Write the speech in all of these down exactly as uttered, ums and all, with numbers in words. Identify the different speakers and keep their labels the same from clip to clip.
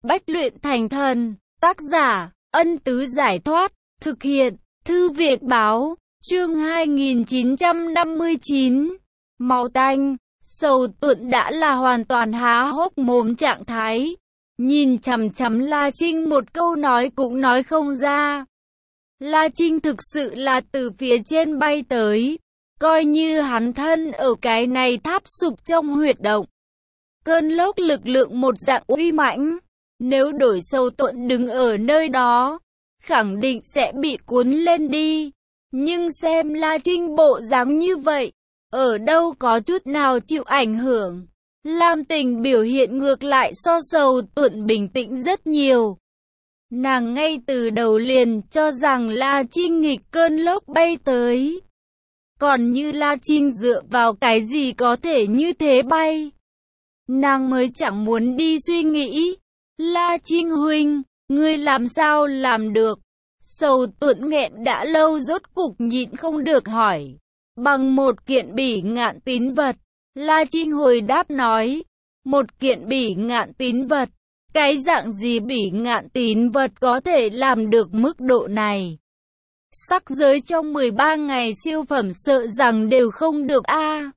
Speaker 1: Bách luyện thành thần. Tác giả, Ân Tứ Giải Thoát. Thực hiện, Thư Việt Báo. Chương hai nghìn chín trăm năm mươi chín. Máu tanh. Sầu Tuận đã là hoàn toàn há hốc mồm trạng thái. Nhìn chằm chằm La Trinh một câu nói cũng nói không ra. La Trinh thực sự là từ phía trên bay tới. Coi như hắn thân ở cái này tháp sụp trong huyệt động. Cơn lốc lực lượng một dạng uy mãnh. Nếu đổi Sầu Tuận đứng ở nơi đó, khẳng định sẽ bị cuốn lên đi. Nhưng xem La Trinh bộ dáng như vậy, ở đâu có chút nào chịu ảnh hưởng. Lam Tình biểu hiện ngược lại so Sầu Tuận bình tĩnh rất nhiều. Nàng ngay từ đầu liền cho rằng La Trinh nghịch cơn lốc bay tới. Còn như La Trinh dựa vào cái gì có thể như thế bay? Nàng mới chẳng muốn đi suy nghĩ. La Trinh huynh, ngươi làm sao làm được? Sầu Tuận nghẹn đã lâu rốt cục nhịn không được hỏi. Bằng một kiện bỉ ngạn tín vật. La Trinh hồi đáp nói. Một kiện bỉ ngạn tín vật. Cái dạng gì bỉ ngạn tín vật có thể làm được mức độ này? Sắc giới trong mười ba ngày siêu phẩm sợ rằng đều không được a. À.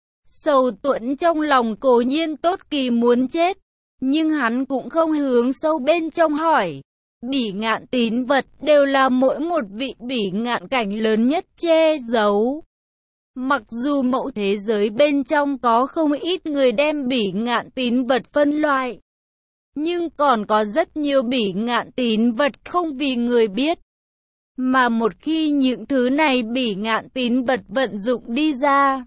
Speaker 1: Sầu Tuận trong lòng cố nhiên tốt kỳ muốn chết. Nhưng hắn cũng không hướng sâu bên trong hỏi. Bỉ ngạn tín vật đều là mỗi một vị bỉ ngạn cảnh lớn nhất che giấu. Mặc dù mẫu thế giới bên trong có không ít người đem bỉ ngạn tín vật phân loại. Nhưng còn có rất nhiều bỉ ngạn tín vật không vì người biết. Mà một khi những thứ này bỉ ngạn tín vật vận dụng đi ra,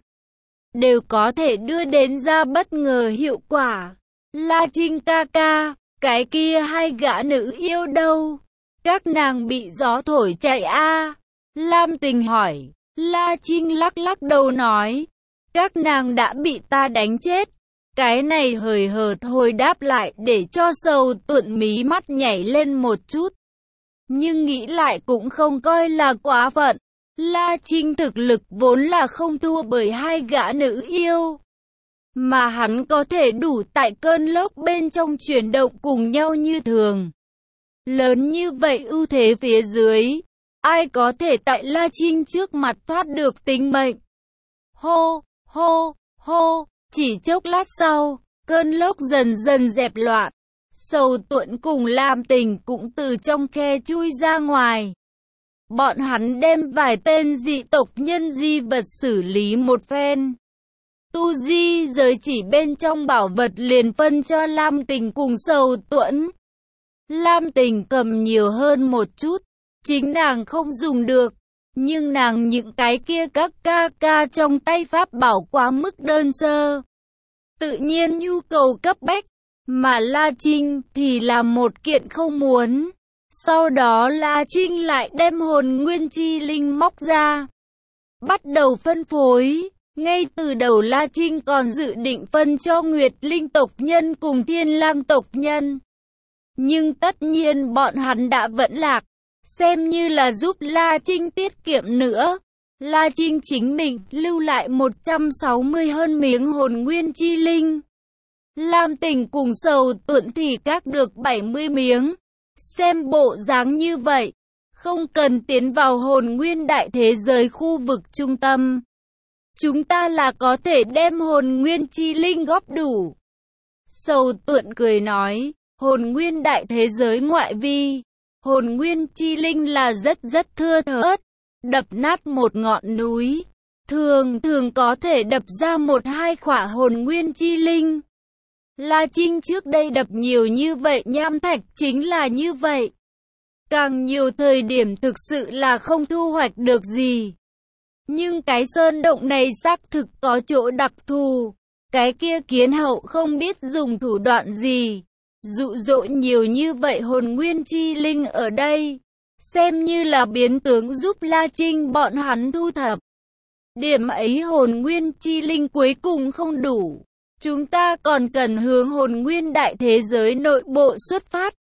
Speaker 1: đều có thể đưa đến ra bất ngờ hiệu quả. La Trinh ca ca, cái kia hai gã nữ yêu đâu? Các nàng bị gió thổi chạy a? À? Lam Tình hỏi. La Trinh lắc lắc đầu nói. Các nàng đã bị ta đánh chết. Cái này hời hợt hồi đáp lại để cho Sầu Tuận mí mắt nhảy lên một chút. Nhưng nghĩ lại cũng không coi là quá phận. La Trinh thực lực vốn là không thua bởi hai gã nữ yêu. Mà hắn có thể đủ tại cơn lốc bên trong chuyển động cùng nhau như thường. Lớn như vậy ưu thế phía dưới, ai có thể tại La Trinh trước mặt thoát được tính mệnh? Hô, hô, hô, chỉ chốc lát sau, cơn lốc dần dần dẹp loạn. Sầu Tuận cùng Lam Tình cũng từ trong khe chui ra ngoài. Bọn hắn đem vài tên dị tộc nhân di vật xử lý một phen. Tu di giới chỉ bên trong bảo vật liền phân cho Lam Tình cùng Sầu Tuận. Lam Tình cầm nhiều hơn một chút, chính nàng không dùng được, nhưng nàng những cái kia các ca ca trong tay pháp bảo quá mức đơn sơ. Tự nhiên nhu cầu cấp bách, mà La Trinh thì là một kiện không muốn. Sau đó La Trinh lại đem hồn nguyên chi linh móc ra, bắt đầu phân phối. Ngay từ đầu La Trinh còn dự định phân cho Nguyệt Linh tộc nhân cùng Thiên Lang tộc nhân. Nhưng tất nhiên bọn hắn đã vẫn lạc, xem như là giúp La Trinh tiết kiệm nữa. La Trinh chính mình lưu lại một trăm sáu mươi hơn miếng hồn nguyên chi linh. Lam Tình cùng Sầu Tuận thì các được bảy mươi miếng. Xem bộ dáng như vậy, không cần tiến vào hồn nguyên đại thế giới khu vực trung tâm. Chúng ta là có thể đem hồn nguyên chi linh góp đủ. Sầu Tuận cười nói, hồn nguyên đại thế giới ngoại vi, hồn nguyên chi linh là rất rất thưa thớt. Đập nát một ngọn núi, thường thường có thể đập ra một hai khỏa hồn nguyên chi linh. La Trinh trước đây đập nhiều như vậy nham thạch chính là như vậy. Càng nhiều thời điểm thực sự là không thu hoạch được gì. Nhưng cái sơn động này xác thực có chỗ đặc thù. Cái kia kiến hậu không biết dùng thủ đoạn gì, dụ dỗ nhiều như vậy hồn nguyên chi linh ở đây. Xem như là biến tướng giúp La Trinh bọn hắn thu thập. Điểm ấy hồn nguyên chi linh cuối cùng không đủ. Chúng ta còn cần hướng hồn nguyên đại thế giới nội bộ xuất phát.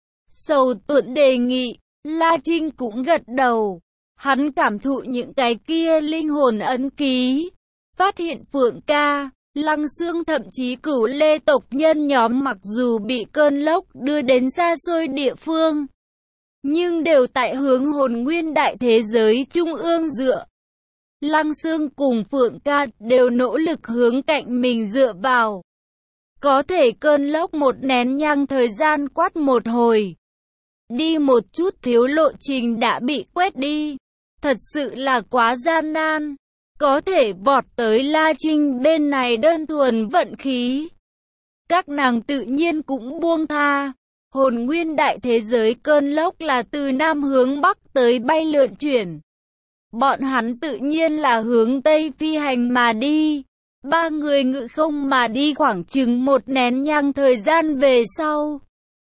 Speaker 1: Sầu Tuận đề nghị, La Trinh cũng gật đầu. Hắn cảm thụ những cái kia linh hồn ấn ký. Phát hiện Phượng ca, Lăng Xương thậm chí Cửu Lê tộc nhân nhóm mặc dù bị cơn lốc đưa đến xa xôi địa phương, nhưng đều tại hướng Hồn Nguyên Đại Thế Giới Trung ương dựa. Lăng Xương cùng Phượng Ca đều nỗ lực hướng cạnh mình dựa vào. Có thể cơn lốc một nén nhang thời gian quát một hồi. Đi một chút thiếu lộ trình đã bị quét đi. Thật sự là quá gian nan. Có thể vọt tới La Trinh bên này đơn thuần vận khí. Các nàng tự nhiên cũng buông tha. Hồn Nguyên Đại Thế Giới cơn lốc là từ Nam hướng Bắc tới bay lượn chuyển. Bọn hắn tự nhiên là hướng Tây phi hành mà đi. Ba người ngự không mà đi khoảng chừng một nén nhang thời gian về sau.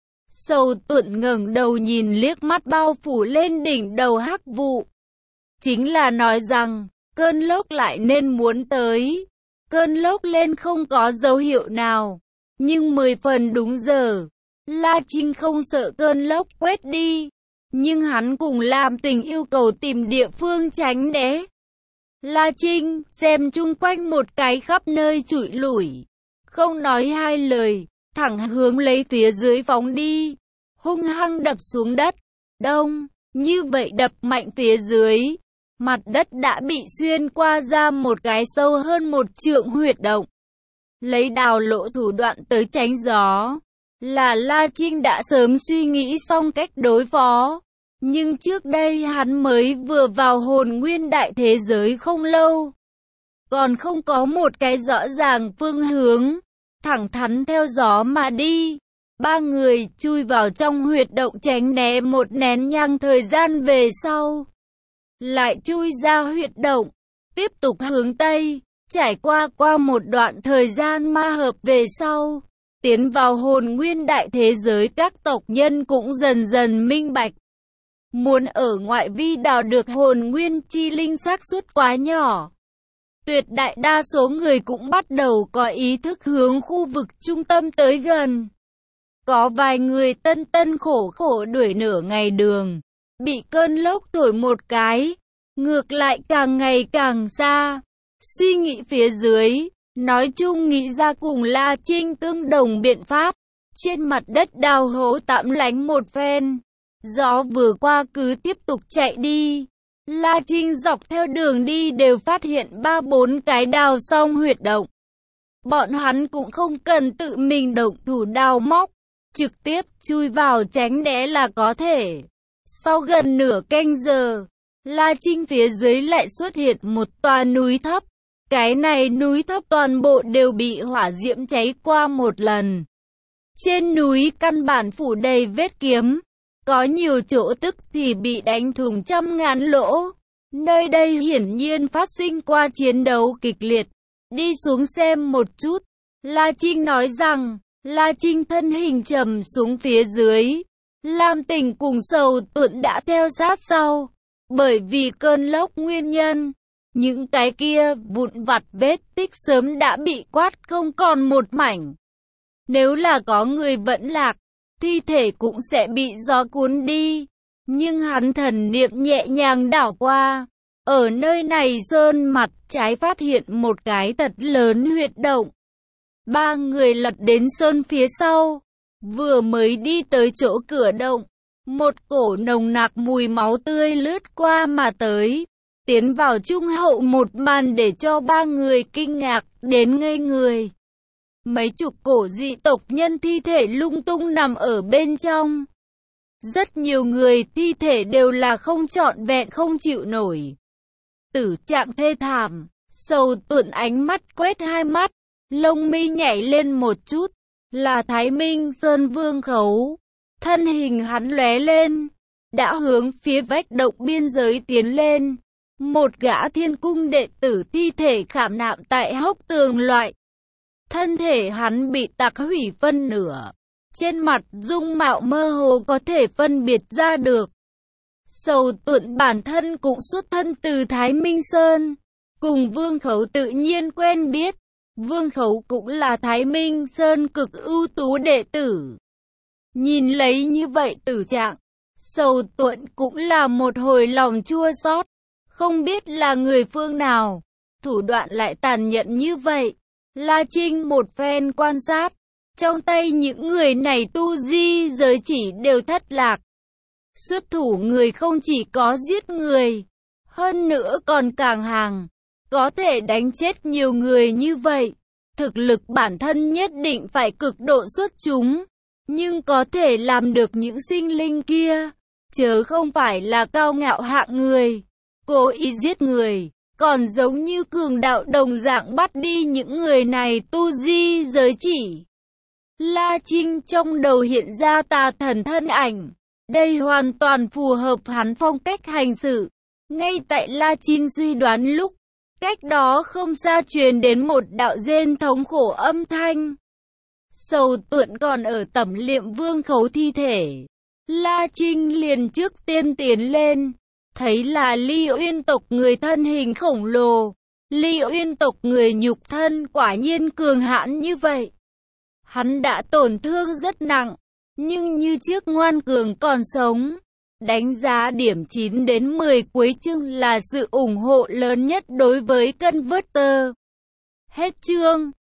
Speaker 1: Sầu Tuận ngẩng đầu nhìn liếc mắt bao phủ lên đỉnh đầu hắc vụ. Chính là nói rằng, cơn lốc lại nên muốn tới. Cơn lốc lên không có dấu hiệu nào, nhưng mười phần đúng giờ. La Trinh không sợ cơn lốc quét đi, nhưng hắn cùng Lam Tình yêu cầu tìm địa phương tránh né. La Trinh xem chung quanh một cái khắp nơi trụi lủi, không nói hai lời, thẳng hướng lấy phía dưới phóng đi, hung hăng đập xuống đất. Đông, như vậy đập mạnh phía dưới, mặt đất đã bị xuyên qua ra một cái sâu hơn một trượng huyệt động. Lấy đào lỗ thủ đoạn tới tránh gió, là La Trinh đã sớm suy nghĩ xong cách đối phó. Nhưng trước đây hắn mới vừa vào Hồn Nguyên Đại Thế Giới không lâu, còn không có một cái rõ ràng phương hướng, thẳng thắn theo gió mà đi. Ba người chui vào trong huyệt động tránh né một nén nhang thời gian về sau, lại chui ra huyệt động, tiếp tục hướng Tây, trải qua qua một đoạn thời gian ma hợp về sau, tiến vào Hồn Nguyên Đại Thế Giới. Các tộc nhân cũng dần dần minh bạch, muốn ở ngoại vi đào được hồn nguyên chi linh xác suất quá nhỏ. Tuyệt đại đa số người cũng bắt đầu có ý thức hướng khu vực trung tâm tới gần. Có vài người tân tân khổ khổ đuổi nửa ngày đường, bị cơn lốc thổi một cái, ngược lại càng ngày càng xa. Suy nghĩ phía dưới, nói chung nghĩ ra cùng La Trinh tương đồng biện pháp. Trên mặt đất đào hố tạm lánh một phen. Gió vừa qua cứ tiếp tục chạy đi. La Trinh dọc theo đường đi đều phát hiện ba bốn cái đào xong huyệt động. Bọn hắn cũng không cần tự mình động thủ đào móc, trực tiếp chui vào tránh né là có thể. Sau gần nửa canh giờ, La Trinh phía dưới lại xuất hiện một tòa núi thấp. Cái này núi thấp toàn bộ đều bị hỏa diễm cháy qua một lần. Trên núi căn bản phủ đầy vết kiếm. Có nhiều chỗ tức thì bị đánh thủng trăm ngàn lỗ. Nơi đây hiển nhiên phát sinh qua chiến đấu kịch liệt. Đi xuống xem một chút. La Trinh nói rằng, La Trinh thân hình trầm xuống phía dưới. Lam Tình cùng Sầu Tuận đã theo sát sau. Bởi vì cơn lốc nguyên nhân, những cái kia vụn vặt vết tích sớm đã bị quát không còn một mảnh. Nếu là có người vẫn lạc, thi thể cũng sẽ bị gió cuốn đi. Nhưng hắn thần niệm nhẹ nhàng đảo qua. Ở nơi này sơn mặt trái phát hiện một cái thật lớn huyệt động. Ba người lật đến sơn phía sau. Vừa mới đi tới chỗ cửa động, một cổ nồng nặc mùi máu tươi lướt qua mà tới. Tiến vào trung hậu một màn để cho ba người kinh ngạc đến ngây người. Mấy chục cổ dị tộc nhân thi thể lung tung nằm ở bên trong. Rất nhiều người thi thể đều là không trọn vẹn không chịu nổi. Tử trạng thê thảm. Sầu Tuận ánh mắt quét hai mắt, lông mi nhảy lên một chút. Là Thái Minh Sơn Vương Khấu. Thân hình hắn lóe lên, đã hướng phía vách động biên giới tiến lên. Một gã thiên cung đệ tử thi thể khảm nạm tại hốc tường loại. Thân thể hắn bị tạc hủy phân nửa. Trên mặt dung mạo mơ hồ có thể phân biệt ra được. Sầu Tuận bản thân cũng xuất thân từ Thái Minh Sơn. Cùng Vương Khấu tự nhiên quen biết. Vương Khấu cũng là Thái Minh Sơn cực ưu tú đệ tử. Nhìn lấy như vậy tử trạng, Sầu Tuận cũng là một hồi lòng chua xót. Không biết là người phương nào, thủ đoạn lại tàn nhẫn như vậy. La Trinh một phen quan sát, trong tay những người này tu di giới chỉ đều thất lạc. Xuất thủ người không chỉ có giết người, hơn nữa còn càng hàng, có thể đánh chết nhiều người như vậy. Thực lực bản thân nhất định phải cực độ xuất chúng, nhưng có thể làm được những sinh linh kia, chớ không phải là cao ngạo hạng người, cố ý giết người, còn giống như cường đạo đồng dạng bắt đi những người này tu di giới chỉ. La Trinh trong đầu hiện ra tà thần thân ảnh, đây hoàn toàn phù hợp hắn phong cách hành xử. Ngay tại La Trinh suy đoán lúc, cách đó không xa truyền đến một đạo rên thống khổ âm thanh. Sầu Tuận còn ở Tẩm Liệm Vương khấu thi thể. La Trinh liền trước tiên tiến lên, thấy là Ly Uyên tộc người thân hình khổng lồ. Ly Uyên tộc người nhục thân quả nhiên cường hãn như vậy. Hắn đã tổn thương rất nặng, nhưng như trước ngoan cường còn sống. Đánh giá điểm chín đến mười cuối chương là sự ủng hộ lớn nhất đối với Converter. Hết chương.